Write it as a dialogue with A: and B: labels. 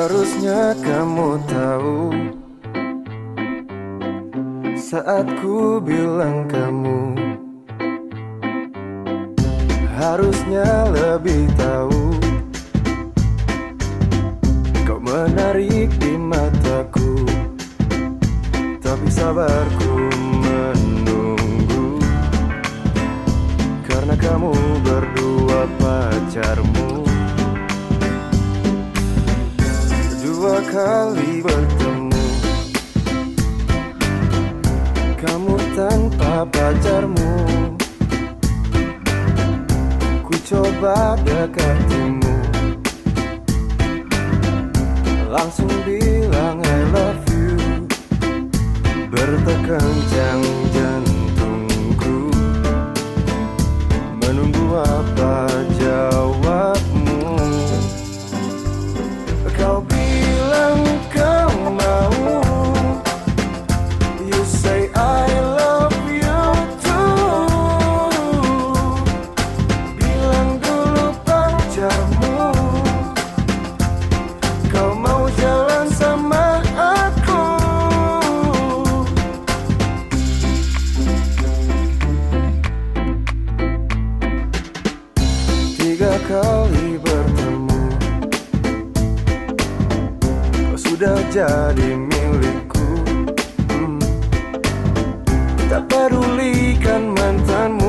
A: Harusnya kamu tahu saat ku bilang kamu. Harusnya lebih tahu kau menarik di mataku. Tapi sabarku menunggu, karena kamu berdua pacarmu. Dua kali bertemu, kamu tanpa pacarmu. Ku coba dekatimu, langsung bilang I love you. Bertekencang jantungku, menunggu apa jawabmu. Kau bilang kau mau, you say I love you too. Bilang dulu pacarmu, kau mau jalan sama aku. Tiga kali bertemu, kau sudah jadi milikku. Tak pedulikan mantanmu.